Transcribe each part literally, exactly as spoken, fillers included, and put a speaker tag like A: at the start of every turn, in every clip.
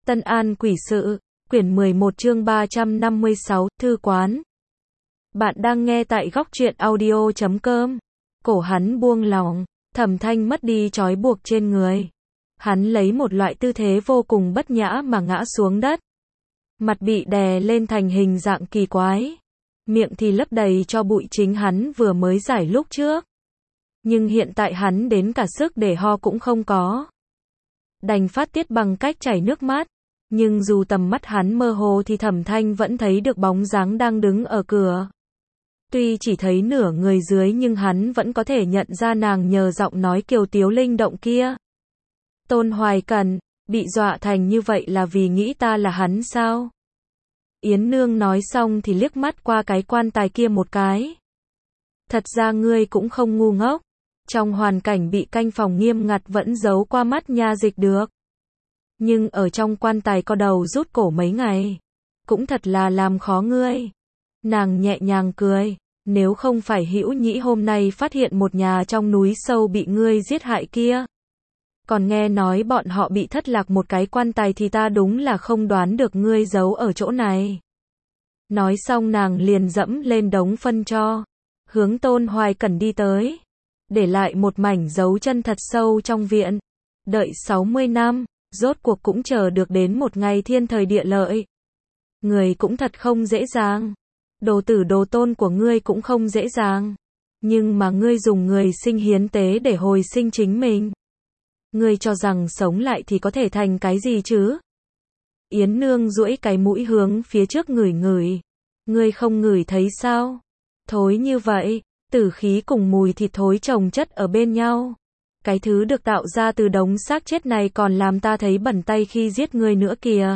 A: Tân An Quỷ Sự, quyển mười một chương ba trăm năm mươi sáu, Thư Quán. Bạn đang nghe tại góc truyện audio chấm com. Cổ hắn buông lỏng, Thẩm Thanh mất đi trói buộc trên người. Hắn lấy một loại tư thế vô cùng bất nhã mà ngã xuống đất. Mặt bị đè lên thành hình dạng kỳ quái. Miệng thì lấp đầy cho bụi chính hắn vừa mới giải lúc trước. Nhưng hiện tại hắn đến cả sức để ho cũng không có. Đành phát tiết bằng cách chảy nước mắt. Nhưng dù tầm mắt hắn mơ hồ thì Thẩm Thanh vẫn thấy được bóng dáng đang đứng ở cửa. Tuy chỉ thấy nửa người dưới nhưng hắn vẫn có thể nhận ra nàng nhờ giọng nói kiều tiếu linh động kia. Tôn Hoài Cẩn, bị dọa thành như vậy là vì nghĩ ta là hắn sao? Yến Nương nói xong thì liếc mắt qua cái quan tài kia một cái. Thật ra ngươi cũng không ngu ngốc. Trong hoàn cảnh bị canh phòng nghiêm ngặt vẫn giấu qua mắt nha dịch được. Nhưng ở trong quan tài có đầu rút cổ mấy ngày. Cũng thật là làm khó ngươi. Nàng nhẹ nhàng cười. Nếu không phải Hữu Nhĩ hôm nay phát hiện một nhà trong núi sâu bị ngươi giết hại kia. Còn nghe nói bọn họ bị thất lạc một cái quan tài thì ta đúng là không đoán được ngươi giấu ở chỗ này. Nói xong nàng liền dẫm lên đống phân tro. Hướng Tôn Hoài Cẩn đi tới. Để lại một mảnh dấu chân thật sâu trong viện. Đợi sáu mươi năm. Rốt cuộc cũng chờ được đến một ngày thiên thời địa lợi. Người cũng thật không dễ dàng. Đồ tử đồ tôn của ngươi cũng không dễ dàng. Nhưng mà ngươi dùng người sinh hiến tế để hồi sinh chính mình. Ngươi cho rằng sống lại thì có thể thành cái gì chứ? Yến Nương duỗi cái mũi hướng phía trước ngửi ngửi. Ngươi không ngửi thấy sao? Thối như vậy, tử khí cùng mùi thịt thối chồng chất ở bên nhau. Cái thứ được tạo ra từ đống xác chết này còn làm ta thấy bẩn tay khi giết ngươi nữa kìa.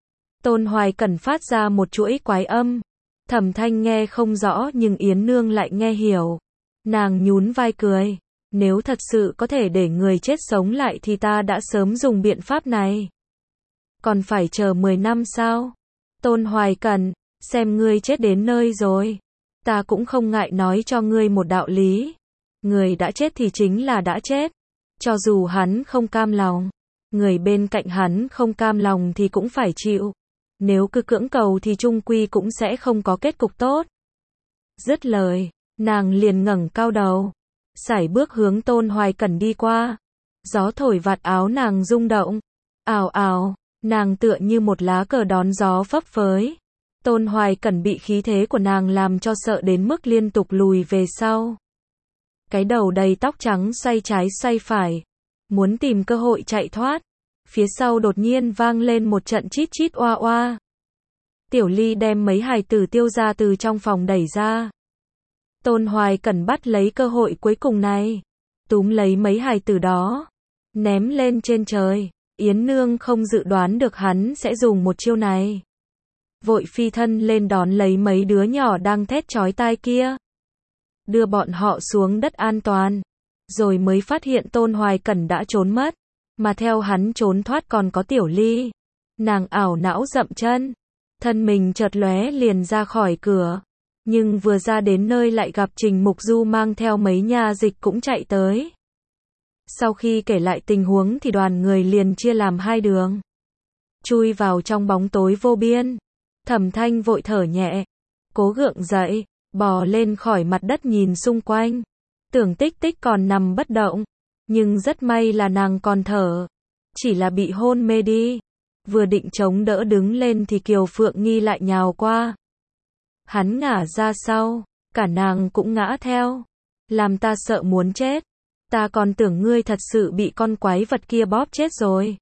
A: Tôn Hoài Cẩn phát ra một chuỗi quái âm. Thẩm Thanh nghe không rõ nhưng Yến Nương lại nghe hiểu. Nàng nhún vai cười. Nếu thật sự có thể để người chết sống lại thì ta đã sớm dùng biện pháp này. Còn phải chờ mười năm sao? Tôn Hoài Cẩn, xem ngươi chết đến nơi rồi. Ta cũng không ngại nói cho ngươi một đạo lý. Người đã chết thì chính là đã chết. Cho dù hắn không cam lòng, người bên cạnh hắn không cam lòng thì cũng phải chịu. Nếu cứ cưỡng cầu thì chung quy cũng sẽ không có kết cục tốt. Dứt lời, nàng liền ngẩng cao đầu, sải bước hướng Tôn Hoài Cẩn đi qua. Gió thổi vạt áo nàng rung động. Ào ào, nàng tựa như một lá cờ đón gió phấp phới. Tôn Hoài Cẩn bị khí thế của nàng làm cho sợ đến mức liên tục lùi về sau. Cái đầu đầy tóc trắng xoay trái xoay phải, muốn tìm cơ hội chạy thoát. Phía sau đột nhiên vang lên một trận chít chít oa oa. Tiểu Ly đem mấy hài tử tiêu ra từ trong phòng đẩy ra. Tôn Hoài Cẩn bắt lấy cơ hội cuối cùng này, túm lấy mấy hài tử đó, ném lên trên trời. Yến Nương không dự đoán được hắn sẽ dùng một chiêu này. Vội phi thân lên đón lấy mấy đứa nhỏ đang thét chói tai kia. Đưa bọn họ xuống đất an toàn. Rồi mới phát hiện Tôn Hoài Cẩn đã trốn mất. Mà theo hắn trốn thoát còn có Tiểu Ly. Nàng ảo não dậm chân. Thân mình chợt lóe liền ra khỏi cửa. Nhưng vừa ra đến nơi lại gặp Trình Mục Du mang theo mấy nha dịch cũng chạy tới. Sau khi kể lại tình huống thì đoàn người liền chia làm hai đường. Chui vào trong bóng tối vô biên. Thẩm Thanh vội thở nhẹ. Cố gượng dậy. Bò lên khỏi mặt đất nhìn xung quanh. Tưởng Tích Tích còn nằm bất động. Nhưng rất may là nàng còn thở. Chỉ là bị hôn mê đi. Vừa định chống đỡ đứng lên thì Kiều Phượng Nghi lại nhào qua. Hắn ngả ra sau. Cả nàng cũng ngã theo. Làm ta sợ muốn chết. Ta còn tưởng ngươi thật sự bị con quái vật kia bóp chết rồi.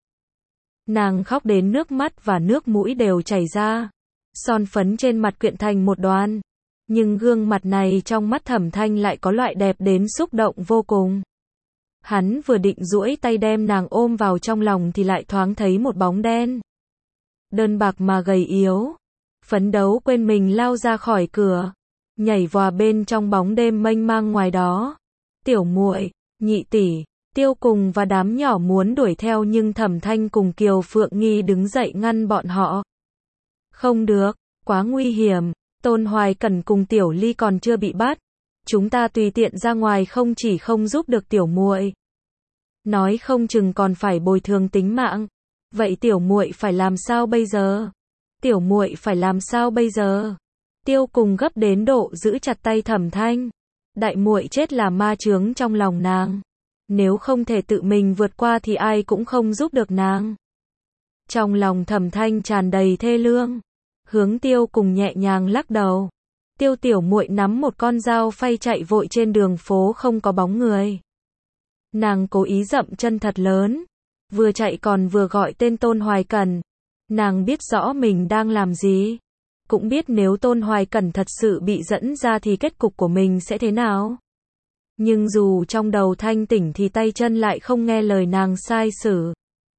A: Nàng khóc đến nước mắt và nước mũi đều chảy ra. Son phấn trên mặt quyện thành một đoàn. Nhưng gương mặt này trong mắt Thẩm Thanh lại có loại đẹp đến xúc động vô cùng. Hắn vừa định duỗi tay đem nàng ôm vào trong lòng thì lại thoáng thấy một bóng đen. Đơn bạc mà gầy yếu. Phấn đấu quên mình lao ra khỏi cửa. Nhảy vòa bên trong bóng đêm mênh mang ngoài đó. Tiểu muội, nhị tỷ, Tiêu Cùng và đám nhỏ muốn đuổi theo nhưng Thẩm Thanh cùng Kiều Phượng Nghi đứng dậy ngăn bọn họ. Không được, quá nguy hiểm. Tôn Hoài Cẩn cùng Tiểu Ly còn chưa bị bắt. Chúng ta tùy tiện ra ngoài không chỉ không giúp được tiểu muội, nói không chừng còn phải bồi thường tính mạng. Vậy tiểu muội phải làm sao bây giờ? Tiểu muội phải làm sao bây giờ? Tiêu cùng gấp đến độ giữ chặt tay Thẩm Thanh. Đại muội chết là ma chướng trong lòng nàng. Nếu không thể tự mình vượt qua thì ai cũng không giúp được nàng. Trong lòng Thẩm Thanh tràn đầy thê lương. Hướng Tiêu cùng nhẹ nhàng lắc đầu. Tiêu tiểu muội nắm một con dao phay chạy vội trên đường phố không có bóng người. Nàng cố ý dậm chân thật lớn. Vừa chạy còn vừa gọi tên Tôn Hoài Cẩn. Nàng biết rõ mình đang làm gì. Cũng biết nếu Tôn Hoài Cẩn thật sự bị dẫn ra thì kết cục của mình sẽ thế nào. Nhưng dù trong đầu thanh tỉnh thì tay chân lại không nghe lời nàng sai sử.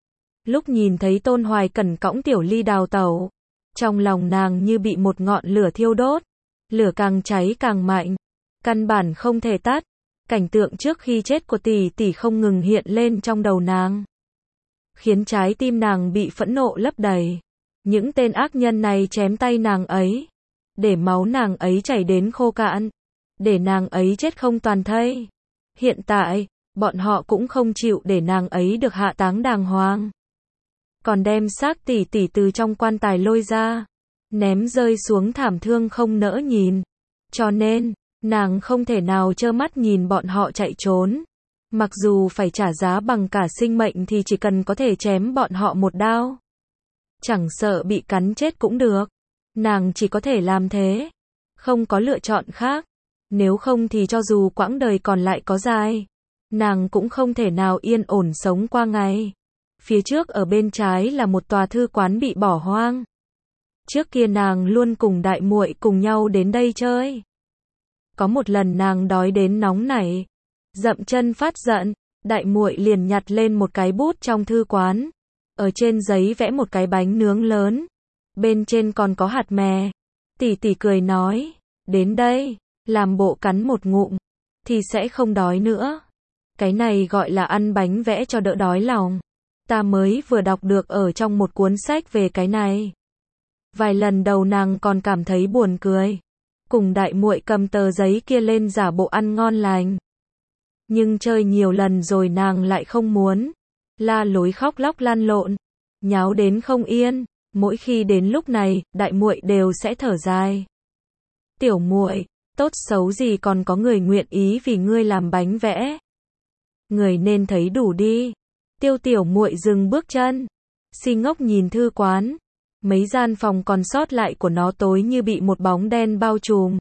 A: Lúc nhìn thấy Tôn Hoài Cẩn cõng Tiểu Ly đào tẩu, trong lòng nàng như bị một ngọn lửa thiêu đốt. Lửa càng cháy càng mạnh, căn bản không thể tắt. Cảnh tượng trước khi chết của tỷ tỷ không ngừng hiện lên trong đầu nàng, khiến trái tim nàng bị phẫn nộ lấp đầy. Những tên ác nhân này chém tay nàng ấy, để máu nàng ấy chảy đến khô cạn, để nàng ấy chết không toàn thây. Hiện tại, bọn họ cũng không chịu để nàng ấy được hạ táng đàng hoàng, còn đem xác tỷ tỷ từ trong quan tài lôi ra, ném rơi xuống thảm thương không nỡ nhìn. Cho nên, nàng không thể nào trơ mắt nhìn bọn họ chạy trốn. Mặc dù phải trả giá bằng cả sinh mệnh thì chỉ cần có thể chém bọn họ một đao, chẳng sợ bị cắn chết cũng được. Nàng chỉ có thể làm thế, không có lựa chọn khác. Nếu không thì cho dù quãng đời còn lại có dài, nàng cũng không thể nào yên ổn sống qua ngày. Phía trước ở bên trái là một tòa thư quán bị bỏ hoang. Trước kia nàng luôn cùng đại muội cùng nhau đến đây chơi. Có một lần nàng đói đến nóng nảy, dậm chân phát giận, đại muội liền nhặt lên một cái bút trong thư quán, ở trên giấy vẽ một cái bánh nướng lớn, bên trên còn có hạt mè. Tỷ tỷ cười nói, đến đây, làm bộ cắn một ngụm, thì sẽ không đói nữa. Cái này gọi là ăn bánh vẽ cho đỡ đói lòng. Ta mới vừa đọc được ở trong một cuốn sách về cái này. Vài lần đầu nàng còn cảm thấy buồn cười, cùng đại muội cầm tờ giấy kia lên giả bộ ăn ngon lành. Nhưng chơi nhiều lần rồi nàng lại không muốn, la lối khóc lóc lăn lộn, nháo đến không yên. Mỗi khi đến lúc này, đại muội đều sẽ thở dài. Tiểu muội, tốt xấu gì còn có người nguyện ý vì ngươi làm bánh vẽ. Người nên thấy đủ đi. Tiêu tiểu muội dừng bước chân, si ngốc nhìn thư quán. Mấy gian phòng còn sót lại của nó tối như bị một bóng đen bao trùm.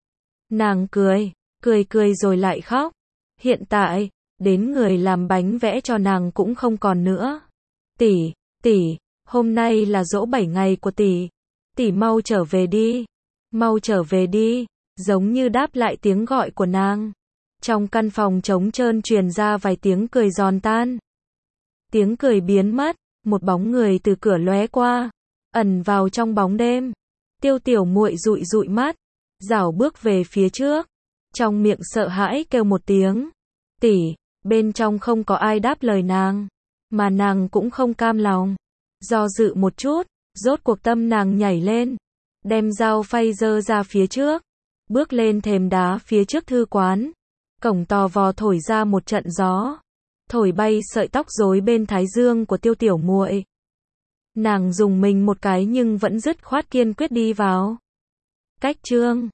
A: Nàng cười, cười cười rồi lại khóc. Hiện tại, đến người làm bánh vẽ cho nàng cũng không còn nữa. Tỷ, tỷ, hôm nay là giỗ bảy ngày của tỷ. Tỷ mau trở về đi. Mau trở về đi. Giống như đáp lại tiếng gọi của nàng. Trong căn phòng trống trơn truyền ra vài tiếng cười giòn tan. Tiếng cười biến mất, một bóng người từ cửa lóe qua, ẩn vào trong bóng đêm. Tiêu tiểu muội dụi dụi mắt, rảo bước về phía trước, trong miệng sợ hãi kêu một tiếng. Tỷ, bên trong không có ai đáp lời nàng, mà nàng cũng không cam lòng. Do dự một chút, rốt cuộc tâm nàng nhảy lên, đem dao phay giơ ra phía trước, bước lên thềm đá phía trước thư quán. Cổng tò vò thổi ra một trận gió, thổi bay sợi tóc rối bên thái dương của tiêu tiểu muội. Nàng dùng mình một cái nhưng vẫn dứt khoát kiên quyết đi vào. Cách chương